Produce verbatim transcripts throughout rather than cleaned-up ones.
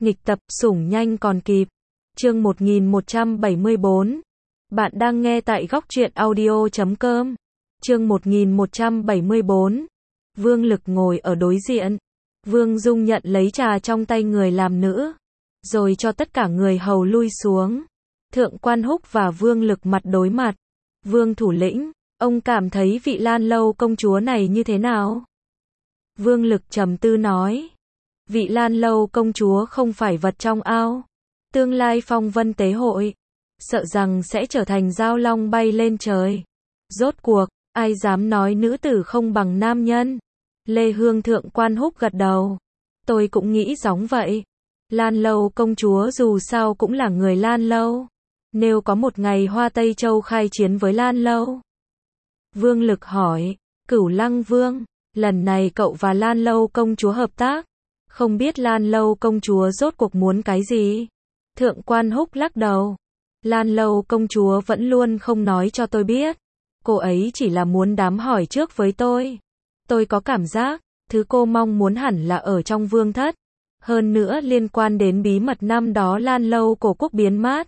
Nghịch tập, sủng nhanh còn kịp. Chương một nghìn một trăm bảy mươi bốn. Bạn đang nghe tại góc truyện audio chấm com. Chương một nghìn một trăm bảy mươi bốn. Vương Lực ngồi ở đối diện. Vương Dung nhận lấy trà trong tay người làm nữ, rồi cho tất cả người hầu lui xuống. Thượng Quan Húc và Vương Lực mặt đối mặt. Vương thủ lĩnh, ông cảm thấy vị Lan Lâu công chúa này như thế nào? Vương Lực trầm tư nói. Vị Lan Lâu công chúa không phải vật trong ao. Tương lai phong vân tế hội, sợ rằng sẽ trở thành dao long bay lên trời. Rốt cuộc, ai dám nói nữ tử không bằng nam nhân? Lê Hương Thượng Quan Húc gật đầu. Tôi cũng nghĩ giống vậy. Lan Lâu công chúa dù sao cũng là người Lan Lâu. Nếu có một ngày Hoa Tây Châu khai chiến với Lan Lâu. Vương Lực hỏi, Cửu Lăng Vương, lần này cậu và Lan Lâu công chúa hợp tác, không biết Lan Lâu công chúa rốt cuộc muốn cái gì? Thượng Quan Húc lắc đầu. Lan Lâu công chúa vẫn luôn không nói cho tôi biết. Cô ấy chỉ là muốn đám hỏi trước với tôi. Tôi có cảm giác, thứ cô mong muốn hẳn là ở trong vương thất. Hơn nữa liên quan đến bí mật năm đó Lan Lâu cổ quốc biến mất.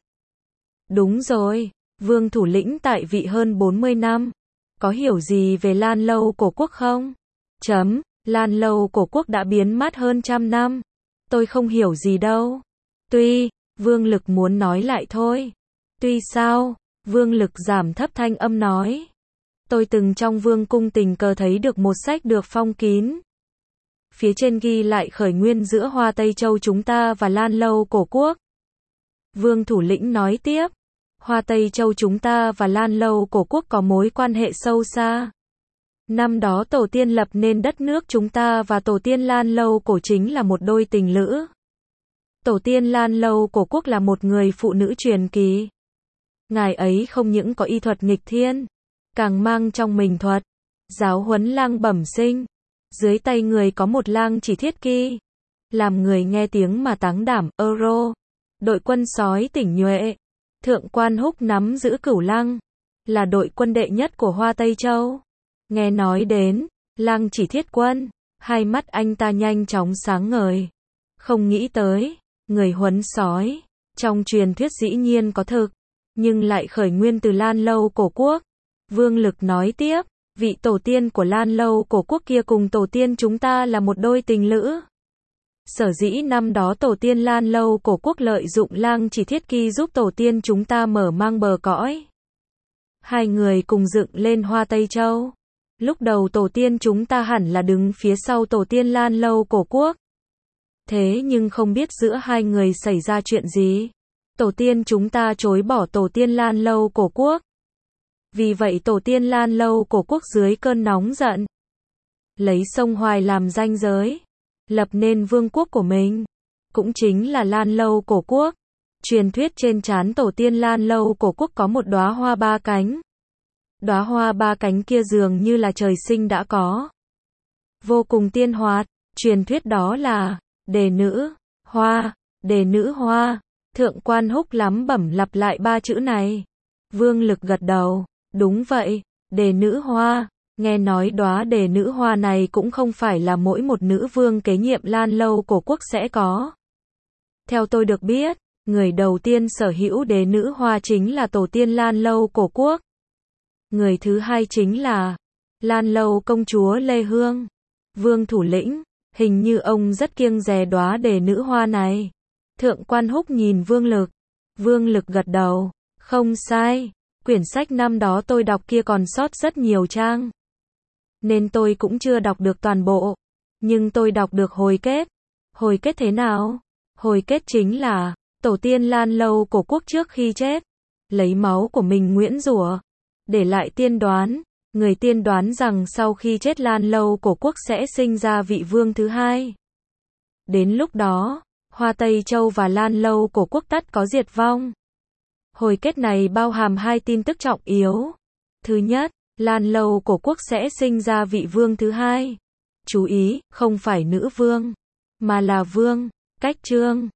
Đúng rồi, Vương thủ lĩnh tại vị hơn bốn mươi năm. Có hiểu gì về Lan Lâu cổ quốc không? Chấm, Lan Lâu cổ quốc đã biến mất hơn trăm năm. Tôi không hiểu gì đâu. Tuy, Vương Lực muốn nói lại thôi. Tuy sao? Vương Lực giảm thấp thanh âm nói. Tôi từng trong vương cung tình cờ thấy được một sách được phong kín. Phía trên ghi lại khởi nguyên giữa Hoa Tây Châu chúng ta và Lan Lâu cổ quốc. Vương thủ lĩnh nói tiếp. Hoa Tây Châu chúng ta và Lan Lâu cổ quốc có mối quan hệ sâu xa. Năm đó tổ tiên lập nên đất nước chúng ta và tổ tiên Lan Lâu cổ chính là một đôi tình lữ. Tổ tiên Lan Lâu cổ quốc là một người phụ nữ truyền kỳ. Ngài ấy không những có y thuật nghịch thiên, càng mang trong mình thuật giáo huấn lang bẩm sinh. Dưới tay người có một lang chỉ thiết kỳ, làm người nghe tiếng mà táng đảm. Euro, đội quân sói tỉnh nhuệ. Thượng Quan Húc nắm giữ Cửu Lăng, là đội quân đệ nhất của Hoa Tây Châu. Nghe nói đến lang chỉ thiết quân, hai mắt anh ta nhanh chóng sáng ngời. Không nghĩ tới, người huấn sói trong truyền thuyết dĩ nhiên có thực, nhưng lại khởi nguyên từ Lan Lâu cổ quốc. Vương Lực nói tiếp, vị tổ tiên của Lan Lâu cổ quốc kia cùng tổ tiên chúng ta là một đôi tình lữ. Sở dĩ năm đó tổ tiên Lan Lâu cổ quốc lợi dụng lang chỉ thiết kỳ giúp tổ tiên chúng ta mở mang bờ cõi. Hai người cùng dựng lên Hoa Tây Châu. Lúc đầu tổ tiên chúng ta hẳn là đứng phía sau tổ tiên Lan Lâu cổ quốc. Thế nhưng không biết giữa hai người xảy ra chuyện gì. Tổ tiên chúng ta chối bỏ tổ tiên Lan Lâu cổ quốc. Vì vậy tổ tiên Lan Lâu cổ quốc dưới cơn nóng giận, lấy sông Hoài làm ranh giới, lập nên vương quốc của mình, cũng chính là Lan Lâu cổ quốc. Truyền thuyết trên trán tổ tiên Lan Lâu cổ quốc có một đóa hoa ba cánh. Đóa hoa ba cánh kia dường như là trời sinh đã có, vô cùng tiên hoạt. Truyền thuyết đó là đề nữ hoa, đề nữ hoa. Thượng Quan Húc lắm bẩm lặp lại ba chữ này. Vương Lực gật đầu. Đúng vậy, đề nữ hoa. Nghe nói đóa đề nữ hoa này cũng không phải là mỗi một nữ vương kế nhiệm Lan Lâu cổ quốc sẽ có. Theo tôi được biết, người đầu tiên sở hữu đề nữ hoa chính là tổ tiên Lan Lâu cổ quốc. Người thứ hai chính là Lan Lâu công chúa Lê Hương. Vương thủ lĩnh, hình như ông rất kiêng dè đóa đề nữ hoa này. Thượng Quan Húc nhìn Vương Lực. Vương Lực gật đầu. Không sai, quyển sách năm đó tôi đọc kia còn sót rất nhiều trang, nên tôi cũng chưa đọc được toàn bộ. Nhưng tôi đọc được hồi kết. Hồi kết thế nào? Hồi kết chính là tổ tiên Lan Lâu cổ quốc trước khi chết, lấy máu của mình nguyễn rủa, để lại tiên đoán. Người tiên đoán rằng sau khi chết Lan Lâu cổ quốc sẽ sinh ra vị vương thứ hai. Đến lúc đó, Hoa Tây Châu và Lan Lâu cổ quốc tất có diệt vong. Hồi kết này bao hàm hai tin tức trọng yếu. Thứ nhất, Lan Lâu cổ quốc sẽ sinh ra vị vương thứ hai. Chú ý, không phải nữ vương, mà là vương. Cách chương,